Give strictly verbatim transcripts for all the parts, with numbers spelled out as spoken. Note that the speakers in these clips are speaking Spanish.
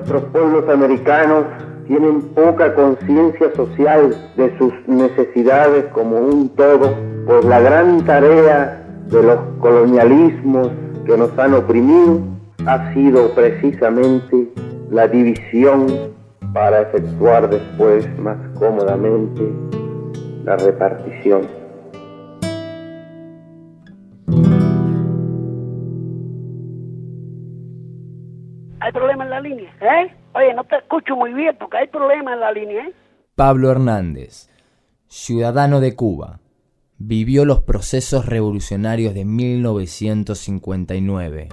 Nuestros pueblos americanos tienen poca conciencia social de sus necesidades como un todo por la gran tarea de los colonialismos que nos han oprimido ha sido precisamente la división para efectuar después más cómodamente la repartición. Hay problema en la línea, ¿eh? Oye, no te escucho muy bien porque hay problema en la línea, ¿eh? Pablo Hernández, ciudadano de Cuba, vivió los procesos revolucionarios de mil novecientos cincuenta y nueve.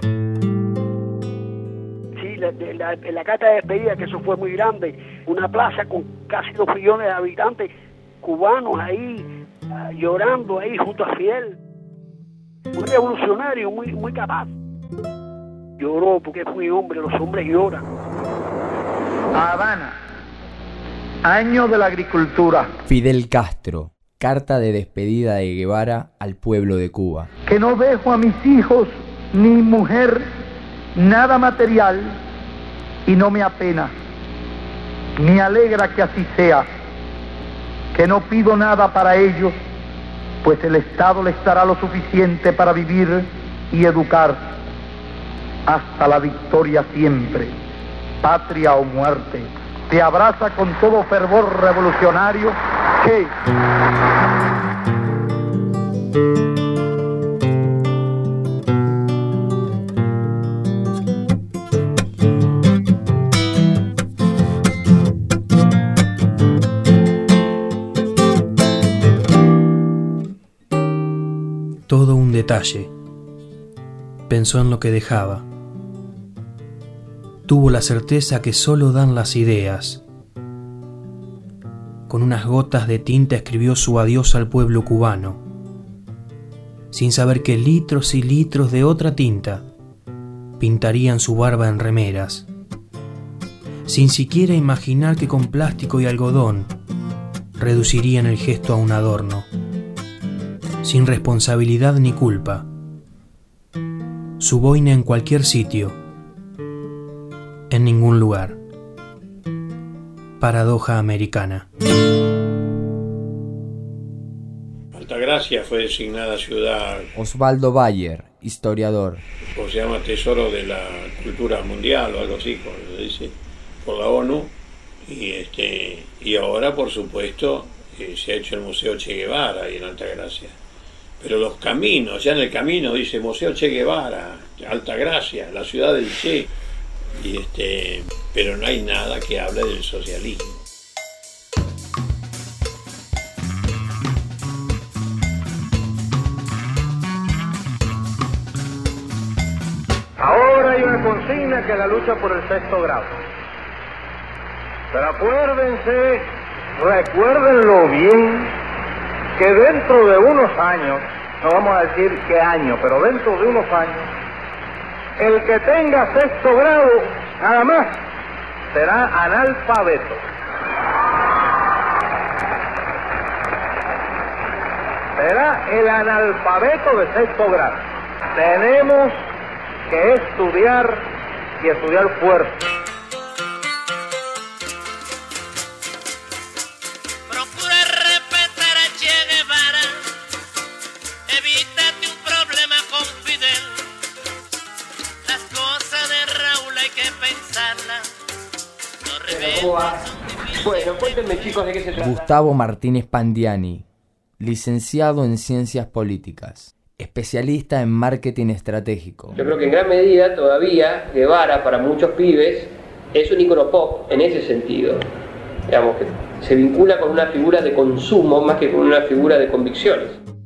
Sí, la, la, la carta de despedida, que eso fue muy grande, una plaza con casi dos millones de habitantes cubanos ahí, uh, llorando ahí junto a Fidel. Muy revolucionario, muy, muy capaz. Lloró porque es muy hombre, los hombres lloran. Habana, año de la agricultura. Fidel Castro, carta de despedida de Guevara al pueblo de Cuba. Que no dejo a mis hijos ni mujer nada material y no me apena, me alegra que así sea, que no pido nada para ellos, pues el Estado les dará lo suficiente para vivir y educar hasta la victoria siempre, patria o muerte. Te abraza con todo fervor revolucionario Che. Todo un detalle. Pensó en lo que dejaba. Tuvo la certeza que solo dan las ideas. Con unas gotas de tinta escribió su adiós al pueblo cubano, sin saber que litros y litros de otra tinta pintarían su barba en remeras, sin siquiera imaginar que con plástico y algodón reducirían el gesto a un adorno, sin responsabilidad ni culpa. Su boina en cualquier sitio, en ningún lugar. Paradoja americana. Altagracia fue designada ciudad. Osvaldo Bayer, historiador. O se llama Tesoro de la Cultura Mundial o algo así, como se dice, por la ONU. Y este y ahora, por supuesto, eh, se ha hecho el Museo Che Guevara ahí en Altagracia. Pero los caminos, ya en el camino dice Museo Che Guevara, Altagracia, la ciudad del Che. Y este, pero no hay nada que hable del socialismo. Ahora hay una consigna que es la lucha por el sexto grado. Pero acuérdense, recuérdenlo bien, que dentro de unos años, no vamos a decir qué año, pero dentro de unos años, el que tenga sexto grado, nada más, será analfabeto. Será el analfabeto de sexto grado. Tenemos que estudiar y estudiar fuerte. Procura respetar a Che Guevara, evítate un problema con Fidel. Las cosas de Raúl hay que pensarlas. No reveles. Bueno, cuéntenme, chicos, de qué se trata. Gustavo Martínez Pandiani, licenciado en Ciencias Políticas, especialista en marketing estratégico. Yo creo que en gran medida todavía Guevara, para muchos pibes, es un ícono pop en ese sentido. Digamos que se vincula con una figura de consumo más que con una figura de convicciones.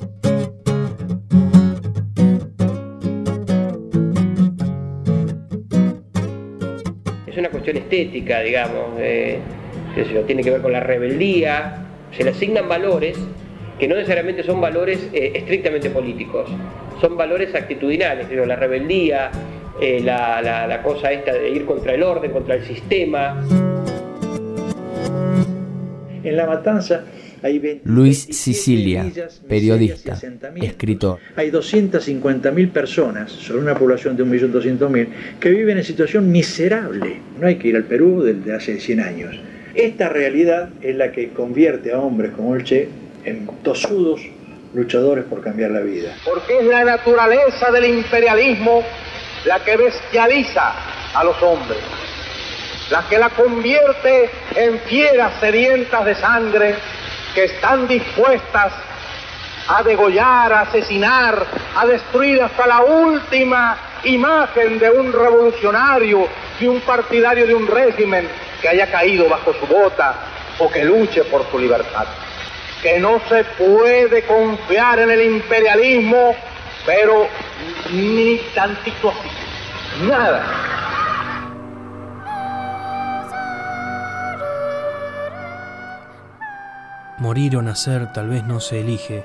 Es una cuestión estética, digamos, eh, eso tiene que ver con la rebeldía, se le asignan valores que no necesariamente son valores eh, estrictamente políticos, son valores actitudinales, digo, la rebeldía, eh, la, la, la cosa esta de ir contra el orden, contra el sistema. En La Matanza Luis Sicilia, periodista, escritor. Hay doscientas cincuenta mil personas, sobre una población de un millón doscientos mil, que viven en situación miserable. No hay que ir al Perú desde hace cien años. Esta realidad es la que convierte a hombres como el Che en tosudos luchadores por cambiar la vida. Porque es la naturaleza del imperialismo la que bestializa a los hombres, la que la convierte en fieras sedientas de sangre que están dispuestas a degollar, a asesinar, a destruir hasta la última imagen de un revolucionario, de un partidario de un régimen que haya caído bajo su bota o que luche por su libertad. Que no se puede confiar en el imperialismo, pero ni tantito así, nada. Morir o nacer tal vez no se elige.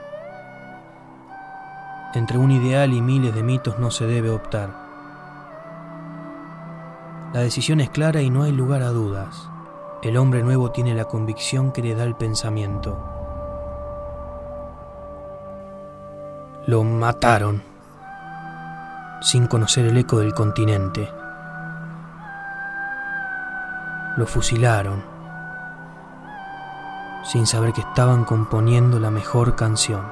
Entre un ideal y miles de mitos no se debe optar. La decisión es clara y no hay lugar a dudas. El hombre nuevo tiene la convicción que le da el pensamiento. Lo mataron, sin conocer el eco del continente. Lo fusilaron, sin saber que estaban componiendo la mejor canción.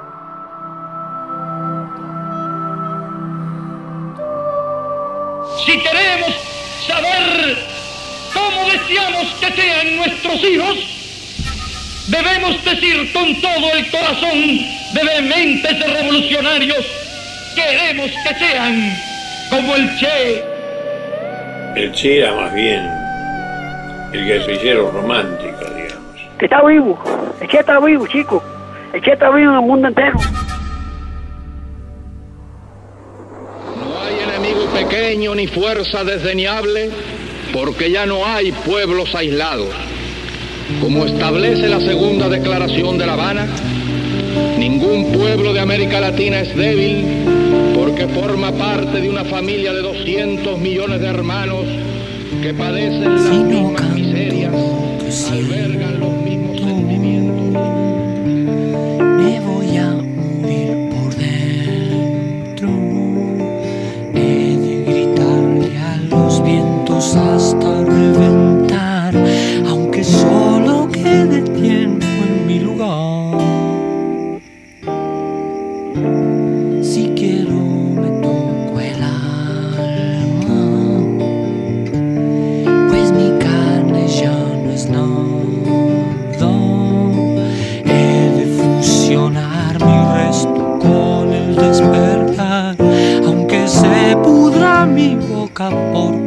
Si queremos saber cómo deseamos que sean nuestros hijos, debemos decir con todo el corazón de vehementes revolucionarios: queremos que sean como el Che. El Che era más bien el guerrillero romántico, digamos. Que está vivo, el Che está vivo, chico. El Che está vivo en el mundo entero. No hay enemigo pequeño ni fuerza desdeñable, porque ya no hay pueblos aislados. Como establece la segunda declaración de La Habana, ningún pueblo de América Latina es débil porque forma parte de una familia de doscientos millones de hermanos que padecen las si mismas no miserias, albergan los mismos sentimientos. Me voy a morir por dentro, he de gritarle a los vientos hasta reventar, aunque solo quede tiempo en mi lugar. Si quiero me toco el alma, pues mi carne ya no es nada. He de fusionar mi resto con el despertar, aunque se pudra mi boca por